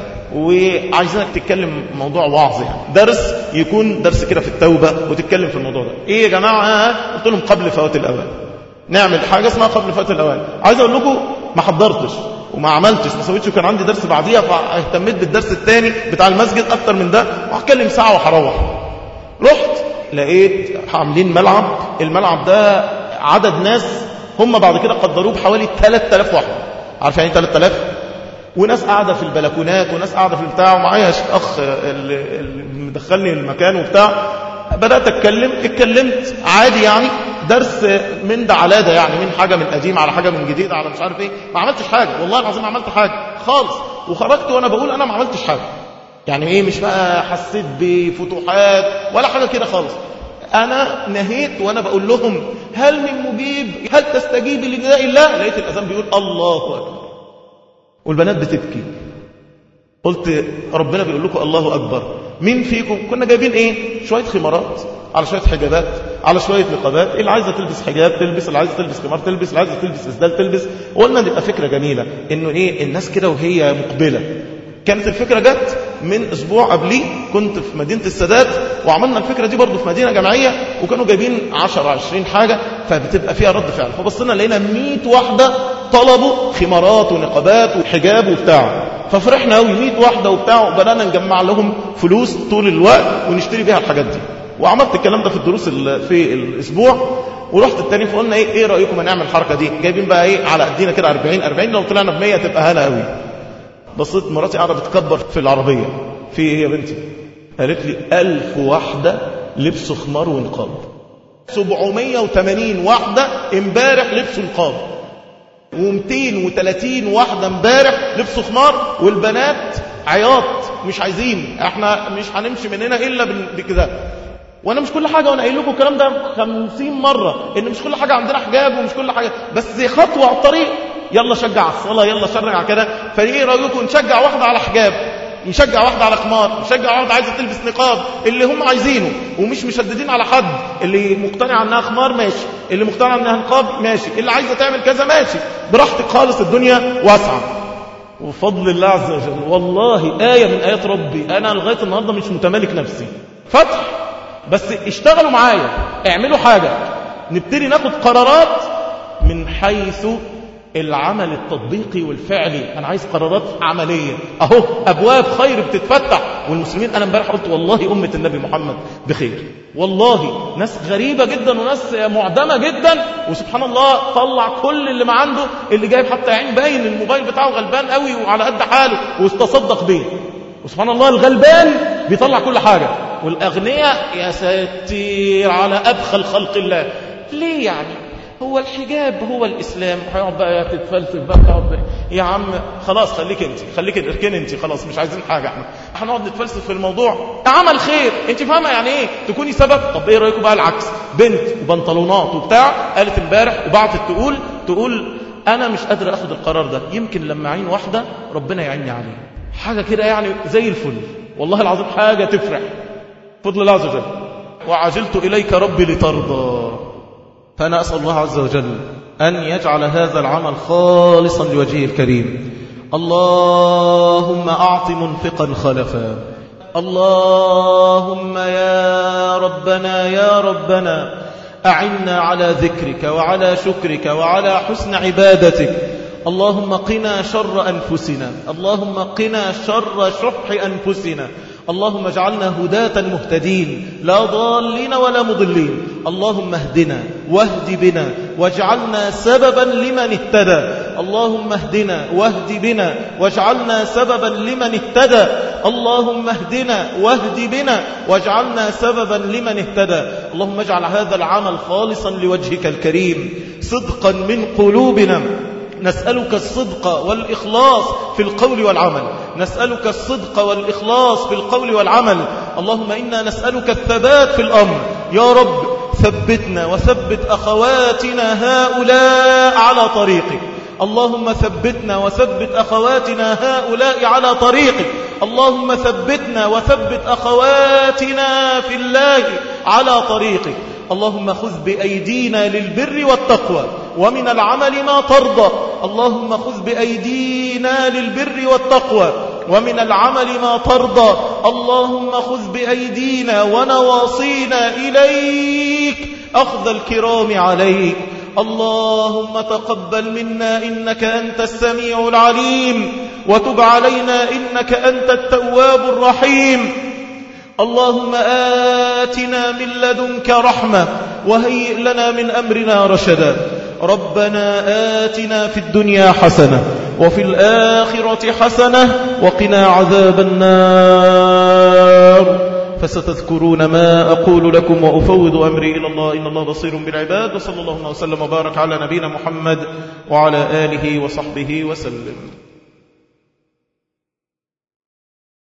وعايزينك تتكلم موضوع وعظ، يعني درس يكون درس كده في التوبة وتتكلم في الموضوع ده. ايه يا جماعة؟ قلت لهم قبل فوات الأوان، نعمل حاجة اسمها قبل فوات الأوان. عايز اقول لكم ما حضرتش وما عملتش ما سويتش، وكان عندي درس بعديها فاهتميت بالدرس الثاني بتاع المسجد اكتر من ده، وهتكلم ساعة وهروح. رحت لقيت عاملين ملعب، الملعب ده عدد ناس هم بعد كده قدروه بحوالي ثلاثة آلاف واحد. عارف يعني ثلاثة آلاف؟ وناس قاعدة في البلكونات وناس قاعدة في البتاع، ومعايا أخ اللي مدخلني المكان وبتاع. بدأت أتكلم اتكلمت عادي يعني، درس من ده على ده يعني، من حاجة من قديم على حاجة من جديد على مش عارف ايه. ما عملتش حاجة والله العظيم، ما عملت حاجة خالص. وخرجت وانا بقول انا ما عملتش حاجة يعني ايه، مش بقى حسيت بفتوحات ولا حاجة كده خالص. انا نهيت وانا بقول لهم هل من مجيب، هل تستجيب لنداء الله؟ لقيت الاذان بيقول الله اكبر والبنات بتبكي. قلت ربنا بيقول لكم الله أكبر، مين فيكم؟ كنا جايبين ايه؟ شوية خمارات على شوية حجابات على شوية نقابات، اللي عايزة تلبس حجاب تلبس، اللي عايزة تلبس خمار تلبس، اللي عايزة تلبس إسدال تلبس. وقلنا نبقى فكرة جميلة انه ايه الناس كده وهي مقبلة. كانت الفكرة جت من اسبوع قبلي، كنت في مدينة السادات وعملنا الفكرة دي برضو في مدينة جامعية، وكانوا جايبين عشرة عشرين حاجة فبتبقى فيها رد فعل. فبصينا لقينا مئة واحدة طلبوا خمارات ونقابات وحجاب وبتاع، ففرحنا قوي مئة واحدة وبتاع، وبدأنا نجمع لهم فلوس طول الوقت ونشتري بيها الحاجات دي. وعملت الكلام ده في الدروس في الاسبوع. ورحت التاني فقلنا ايه ايه رأيكم نعمل الحركة دي؟ جايبين بقى ايه على قدينا كده أربعين أربعين، لو طلعنا ب مية تبقى هلا قوي. بصيت مراتي قاعدة بتكبر في العربية، في ايه يا بنتي؟ قالت لي ألف واحدة لبسوا خمار ونقاب، سبعمية وثمانين واحدة امبارح لبسوا نقاب، ومئتين وثلاثين واحدة امبارح لبسوا خمار، والبنات عياط مش عايزين، احنا مش هنمشي من هنا الا بكده. وانا مش كل حاجة، وانا قايل لكم الكلام ده خمسين مرة ان مش كل حاجة عندنا حجاب ومش كل حاجة، بس خطوة على الطريق. يلا شجع على الصلاة، يلا شرع على كده. فايه رأيكم نشجع واحدة على حجاب، نشجع واحدة على خمار، نشجع واحدة عايزة تلبس نقاب، اللي هم عايزينه ومش مشددين على حد. اللي مقتنع انها خمار ماشي، اللي مقتنع انها نقاب ماشي، اللي عايزة تعمل كذا ماشي، براحتك خالص، الدنيا واسعة. وفضل الله عز وجل والله آية من آيات ربي، أنا لغاية النهاردة مش متمالك نفسي. فتح، بس اشتغلوا معايا، اعملوا حاجة، نبتدي ناخد قرارات من حيث العمل التطبيقي والفعلي. أنا عايز قرارات عملية. أهو أبواب خير بتتفتح، والمسلمين أنا امبارح قلت والله أمة النبي محمد بخير، والله ناس غريبة جدا وناس معدمة جدا، وسبحان الله طلع كل اللي ما عنده، اللي جايب حتى عين باين الموبايل بتاعه غلبان قوي وعلى قد حاله واستصدق بيه. وسبحان الله الغلبان بيطلع كل حاجة، والأغنياء يا ساتير على أبخل خلق الله. ليه يعني؟ هو الحجاب هو الإسلام؟ هيقعد بقى تتفلسف بقى تقعد يا عم خلاص خليك انت خليك اركن انت خلاص مش عايزين حاجة، احنا هنقعد نتفلسف في الموضوع. عمل خير انت فاهمة يعني ايه تكوني سبب؟ طب ايه رأيكم بقى العكس؟ بنت وبنطلونات وبتاع قالت امبارح وبعتت تقول تقول أنا مش قادر أخذ القرار ده، يمكن لما أعين واحدة ربنا يعيني عليه، حاجة كده يعني زي الفل، والله العظيم حاجة تفرح فضل الله عز وجل. وعجلت إليك ربي لترضى. فأنا أسأل الله عز وجل أن يجعل هذا العمل خالصا لوجهه الكريم. اللهم أعط منفقا خلفا. اللهم يا ربنا يا ربنا أعنا على ذكرك وعلى شكرك وعلى حسن عبادتك. اللهم قنا شر أنفسنا، اللهم قنا شر شح أنفسنا، اللهم اجعلنا هداة مهتدين لا ضالين ولا مضلين. اللهم اهدنا واهد بنا واجعلنا سببا لمن اهتدى. اللهم اهدنا واهد بنا واجعلنا سببا لمن اهتدى. اللهم اهدنا واهد بنا واجعلنا سببا لمن اهتدى. اللهم اجعل هذا العمل خالصا لوجهك الكريم صدقا من قلوبنا. نسألك الصدق والإخلاص في القول والعمل، نسألك الصدق والإخلاص في القول والعمل. اللهم إنا نسألك الثبات في الأمر يا رب. ثبتنا وثبت أخواتنا هؤلاء على طريقك. اللهم ثبتنا وثبت أخواتنا هؤلاء على طريقك. اللهم ثبتنا وثبت أخواتنا في الله على طريقك. اللهم خذ بأيدينا للبر والتقوى ومن العمل ما ترضى. اللهم خذ بأيدينا للبر والتقوى ومن العمل ما ترضى. اللهم خذ بأيدينا ونواصينا إليك أخذ الكرام عليك. اللهم تقبل منا إنك أنت السميع العليم، وتب علينا إنك أنت التواب الرحيم. اللهم آتنا من لدنك رحمة وهيئ لنا من أمرنا رشدا. ربنا آتنا في الدنيا حسنة وفي الآخرة حسنة وقنا عذاب النار. فستذكرون ما أقول لكم وأفوض أمري إلى الله إن الله بصير بالعباد. وصلى الله وسلم وبارك على نبينا محمد وعلى آله وصحبه وسلم.